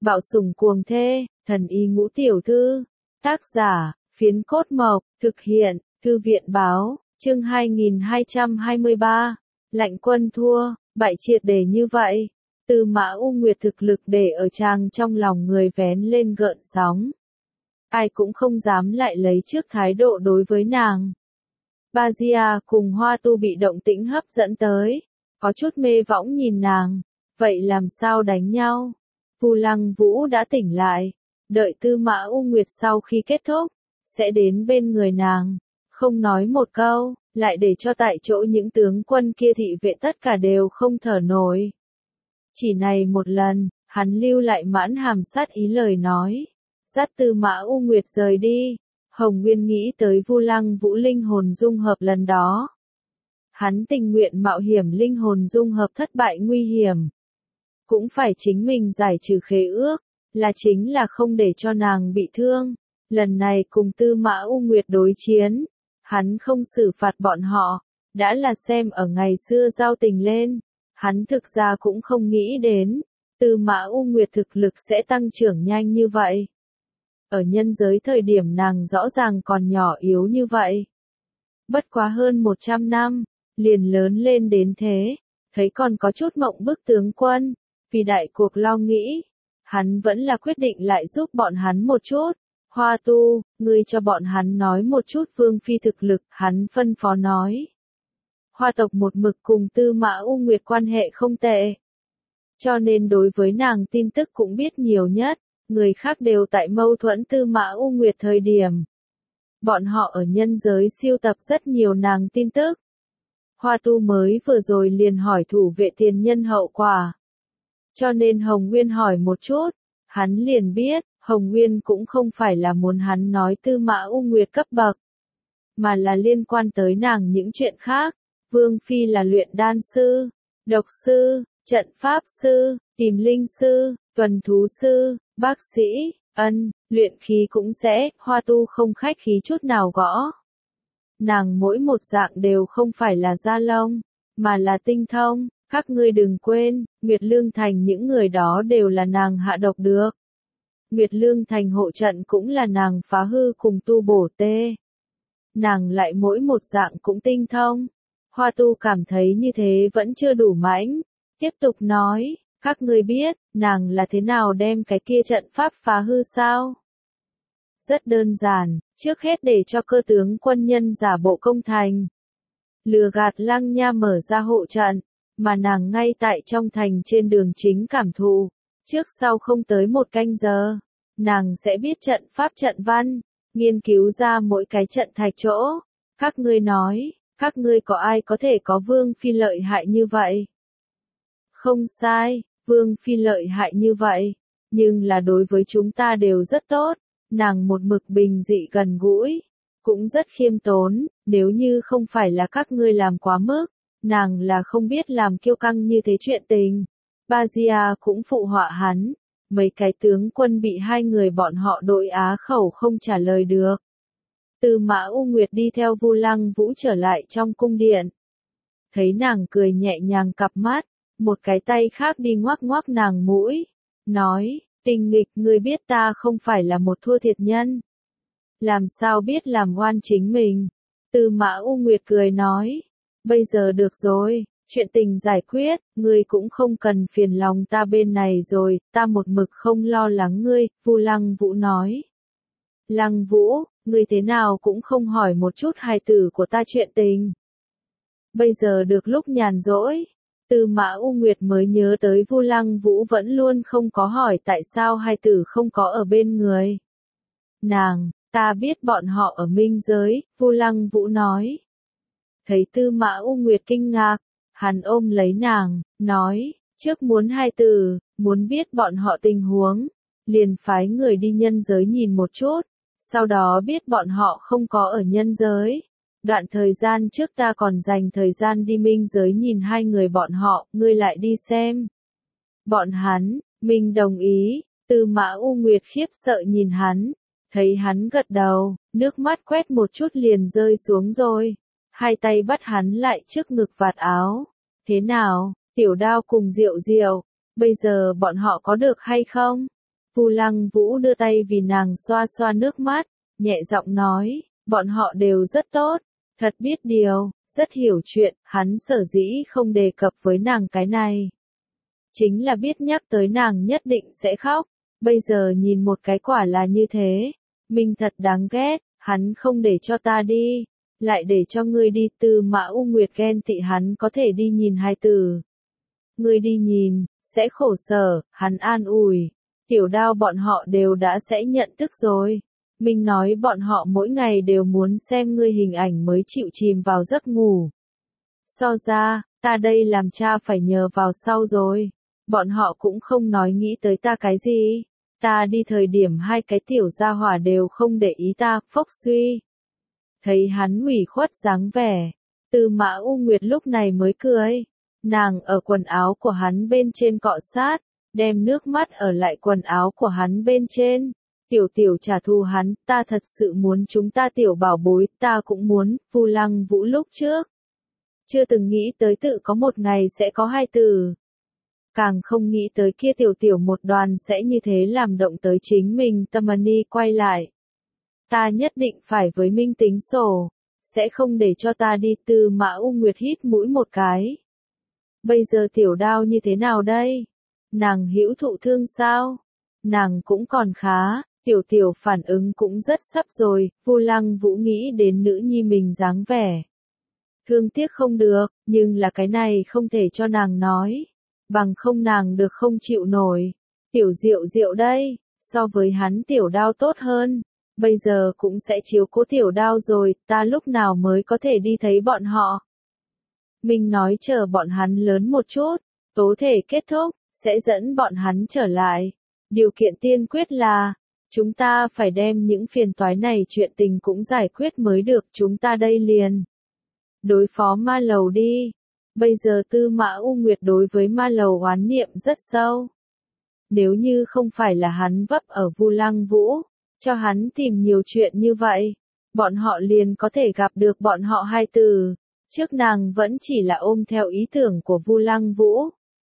Bạo sủng cuồng thê, thần y ngũ tiểu thư. Tác giả, Phiến Cốt Mộc, thực hiện, Thư viện báo, chương 2223. Lạnh quân thua, bại triệt để như vậy. Tư Mã U Nguyệt thực lực để ở chàng trong lòng người vén lên gợn sóng. Ai cũng không dám lại lấy trước thái độ đối với nàng. Bajia cùng Hoa Tu bị động tĩnh hấp dẫn tới, có chút mê võng nhìn nàng, vậy làm sao đánh nhau? Vu Lăng Vũ đã tỉnh lại, đợi Tư Mã U Nguyệt sau khi kết thúc, sẽ đến bên người nàng, không nói một câu, lại để cho tại chỗ những tướng quân kia thị vệ tất cả đều không thở nổi. Chỉ này một lần, hắn lưu lại mãn hàm sát ý lời nói, dắt Tư Mã U Nguyệt rời đi. Hồng Nguyên nghĩ tới Vu Lăng Vũ linh hồn dung hợp lần đó. Hắn tình nguyện mạo hiểm linh hồn dung hợp thất bại nguy hiểm. Cũng phải chính mình giải trừ khế ước, là chính là không để cho nàng bị thương. Lần này cùng Tư Mã U Nguyệt đối chiến, hắn không xử phạt bọn họ, đã là xem ở ngày xưa giao tình lên. Hắn thực ra cũng không nghĩ đến, Tư Mã U Nguyệt thực lực sẽ tăng trưởng nhanh như vậy. Ở nhân giới thời điểm nàng rõ ràng còn nhỏ yếu như vậy. Bất quá hơn 100 năm, liền lớn lên đến thế, thấy còn có chút mộng bức tướng quân, vì đại cuộc lo nghĩ, hắn vẫn là quyết định lại giúp bọn hắn một chút. Hoa Tu, ngươi cho bọn hắn nói một chút Vương Phi thực lực, hắn phân phó nói. Hoa tộc một mực cùng Tư Mã U Nguyệt quan hệ không tệ. Cho nên đối với nàng tin tức cũng biết nhiều nhất. Người khác đều tại mâu thuẫn Tư Mã U Nguyệt thời điểm. Bọn họ ở nhân giới siêu tập rất nhiều nàng tin tức. Hoa Tu mới vừa rồi liền hỏi thủ vệ tiền nhân hậu quả. Cho nên Hồng Nguyên hỏi một chút, hắn liền biết, Hồng Nguyên cũng không phải là muốn hắn nói Tư Mã U Nguyệt cấp bậc, mà là liên quan tới nàng những chuyện khác. Vương Phi là luyện đan sư, độc sư, trận pháp sư, tìm linh sư, tuần thú sư, bác sĩ, luyện khí cũng sẽ, Hoa Tu không khách khí chút nào gõ. Nàng mỗi một dạng đều không phải là da lông, mà là tinh thông, các ngươi đừng quên, Nguyệt Lương Thành những người đó đều là nàng hạ độc được. Nguyệt Lương Thành hộ trận cũng là nàng phá hư cùng tu bổ tê. Nàng lại mỗi một dạng cũng tinh thông. Hoa Tu cảm thấy như thế vẫn chưa đủ mãnh, tiếp tục nói. Các ngươi biết, nàng là thế nào đem cái kia trận pháp phá hư sao? Rất đơn giản, trước hết để cho cơ tướng quân nhân giả bộ công thành. Lừa gạt Lăng Nha mở ra hộ trận, mà nàng ngay tại trong thành trên đường chính cảm thụ. Trước sau không tới một canh giờ, nàng sẽ biết trận pháp trận văn, nghiên cứu ra mỗi cái trận thạch chỗ. Các ngươi nói, các ngươi có ai có thể có Vương Phi lợi hại như vậy? Không sai. Vương Phi lợi hại như vậy, nhưng là đối với chúng ta đều rất tốt, nàng một mực bình dị gần gũi, cũng rất khiêm tốn, nếu như không phải là các ngươi làm quá mức, nàng là không biết làm kiêu căng như thế chuyện tình. Bajia cũng phụ họa hắn, mấy cái tướng quân bị hai người bọn họ đội á khẩu không trả lời được. Tư Mã U Nguyệt đi theo Vu Lăng Vũ trở lại trong cung điện. Thấy nàng cười nhẹ nhàng cặp mắt. Một cái tay khác đi ngoắc ngoắc nàng mũi, nói, Tình Nghịch, ngươi biết ta không phải là một thua thiệt nhân. Làm sao biết làm oan chính mình? Tư Mã U Nguyệt cười nói, bây giờ được rồi, chuyện tình giải quyết, ngươi cũng không cần phiền lòng ta bên này rồi, ta một mực không lo lắng ngươi, Vu Lăng Vũ nói. Lăng Vũ, ngươi thế nào cũng không hỏi một chút hài tử của ta chuyện tình. Bây giờ được lúc nhàn rỗi. Tư Mã U Nguyệt mới nhớ tới Vu Lăng Vũ vẫn luôn không có hỏi tại sao hai tử không có ở bên người. Nàng, ta biết bọn họ ở minh giới, Vu Lăng Vũ nói. Thấy Tư Mã U Nguyệt kinh ngạc, hắn ôm lấy nàng, nói, trước muốn hai tử, muốn biết bọn họ tình huống, liền phái người đi nhân giới nhìn một chút, sau đó biết bọn họ không có ở nhân giới. Đoạn thời gian trước ta còn dành thời gian đi minh giới nhìn hai người bọn họ, ngươi lại đi xem. Bọn hắn, mình đồng ý, Tư Mã U Nguyệt khiếp sợ nhìn hắn, thấy hắn gật đầu, nước mắt quét một chút liền rơi xuống rồi. Hai tay bắt hắn lại trước ngực vạt áo. Thế nào, Tiểu Đao cùng Diệu Diệu, bây giờ bọn họ có được hay không? Vu Lăng Vũ đưa tay vì nàng xoa xoa nước mắt, nhẹ giọng nói, bọn họ đều rất tốt, thật biết điều, rất hiểu chuyện, hắn sở dĩ không đề cập với nàng cái này. Chính là biết nhắc tới nàng nhất định sẽ khóc, bây giờ nhìn một cái quả là như thế, mình thật đáng ghét, hắn không để cho ta đi, lại để cho ngươi đi. Tư Mã U Nguyệt ghen tị hắn có thể đi nhìn hài tử. Ngươi đi nhìn, sẽ khổ sở, hắn an ủi. Tiểu Đao bọn họ đều đã sẽ nhận thức rồi. Mình nói bọn họ mỗi ngày đều muốn xem ngươi hình ảnh mới chịu chìm vào giấc ngủ. So ra, ta đây làm cha phải nhờ vào sau rồi. Bọn họ cũng không nói nghĩ tới ta cái gì. Ta đi thời điểm hai cái tiểu gia hỏa đều không để ý ta, phốc suy. Thấy hắn ủy khuất dáng vẻ, Tư Mã U Nguyệt lúc này mới cười. Nàng ở quần áo của hắn bên trên cọ sát, đem nước mắt ở lại quần áo của hắn bên trên. Tiểu tiểu trả thù hắn, ta thật sự muốn chúng ta tiểu bảo bối, ta cũng muốn. Vu Lăng Vũ lúc trước chưa từng nghĩ tới tự có một ngày sẽ có hai từ. Càng không nghĩ tới kia tiểu tiểu một đoàn sẽ như thế làm động tới chính mình. Tâm Ani quay lại. Ta nhất định phải với Minh tính sổ, sẽ không để cho ta đi. Tư Mã U Nguyệt hít mũi một cái. Bây giờ Tiểu Đao như thế nào đây? Nàng hữu thụ thương sao? Nàng cũng còn khá, tiểu tiểu phản ứng cũng rất sắp rồi. Vu Lăng Vũ nghĩ đến nữ nhi mình dáng vẻ. Thương tiếc không được, nhưng là cái này không thể cho nàng nói. Bằng không nàng được không chịu nổi. Tiểu Diệu Diệu đây, so với hắn Tiểu Đao tốt hơn. Bây giờ cũng sẽ chiếu cố Tiểu Đao rồi, ta lúc nào mới có thể đi thấy bọn họ. Mình nói chờ bọn hắn lớn một chút, tố thể kết thúc, sẽ dẫn bọn hắn trở lại. Điều kiện tiên quyết là, chúng ta phải đem những phiền toái này chuyện tình cũng giải quyết mới được. Chúng ta đây liền đối phó Ma Lầu đi. Bây giờ Tư Mã U Nguyệt đối với Ma Lầu oán niệm rất sâu. Nếu như không phải là hắn vấp ở Vu Lăng Vũ, cho hắn tìm nhiều chuyện như vậy, bọn họ liền có thể gặp được bọn họ hai từ. Trước nàng vẫn chỉ là ôm theo ý tưởng của Vu Lăng Vũ.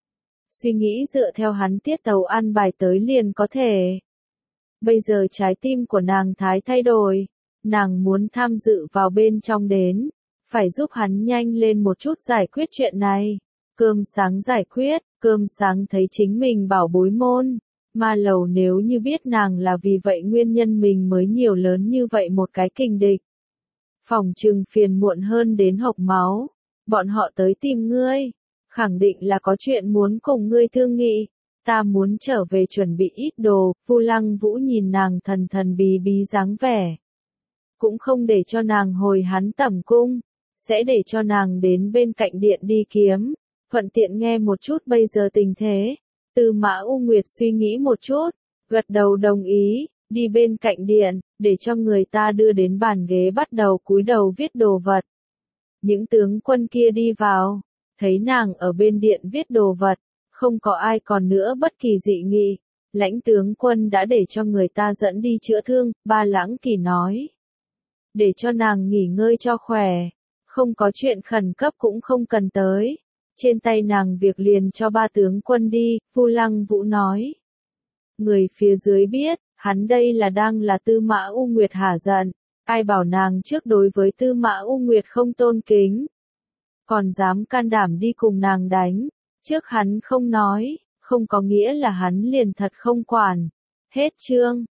Suy nghĩ dựa theo hắn tiết tấu ăn bài tới liền có thể. Bây giờ trái tim của nàng thái thay đổi. Nàng muốn tham dự vào bên trong đến. Phải giúp hắn nhanh lên một chút giải quyết chuyện này. Cơm sáng giải quyết, cơm sáng thấy chính mình bảo bối môn. Ma Lầu nếu như biết nàng là vì vậy nguyên nhân mình mới nhiều lớn như vậy một cái kình địch. Phòng trừng phiền muộn hơn đến hộc máu. Bọn họ tới tìm ngươi. Khẳng định là có chuyện muốn cùng ngươi thương nghị. Ta muốn trở về chuẩn bị ít đồ. Vu Lăng Vũ nhìn nàng thần thần bí bí dáng vẻ. Cũng không để cho nàng hồi hắn tẩm cung. Sẽ để cho nàng đến bên cạnh điện đi kiếm. Thuận tiện nghe một chút bây giờ tình thế. Tư Mã U Nguyệt suy nghĩ một chút. Gật đầu đồng ý. Đi bên cạnh điện, để cho người ta đưa đến bàn ghế bắt đầu cúi đầu viết đồ vật. Những tướng quân kia đi vào, thấy nàng ở bên điện viết đồ vật, không có ai còn nữa bất kỳ dị nghị. Lãnh tướng quân đã để cho người ta dẫn đi chữa thương, Ba Lãng Kỳ nói. Để cho nàng nghỉ ngơi cho khỏe, không có chuyện khẩn cấp cũng không cần tới. Trên tay nàng việc liền cho ba tướng quân đi, Vu Lăng Vũ nói. Người phía dưới biết, hắn đây là đang là Tư Mã U Nguyệt hả giận. Ai bảo nàng trước đối với Tư Mã U Nguyệt không tôn kính. Còn dám can đảm đi cùng nàng đánh. Trước hắn không nói, không có nghĩa là hắn liền thật không quản. Hết chương.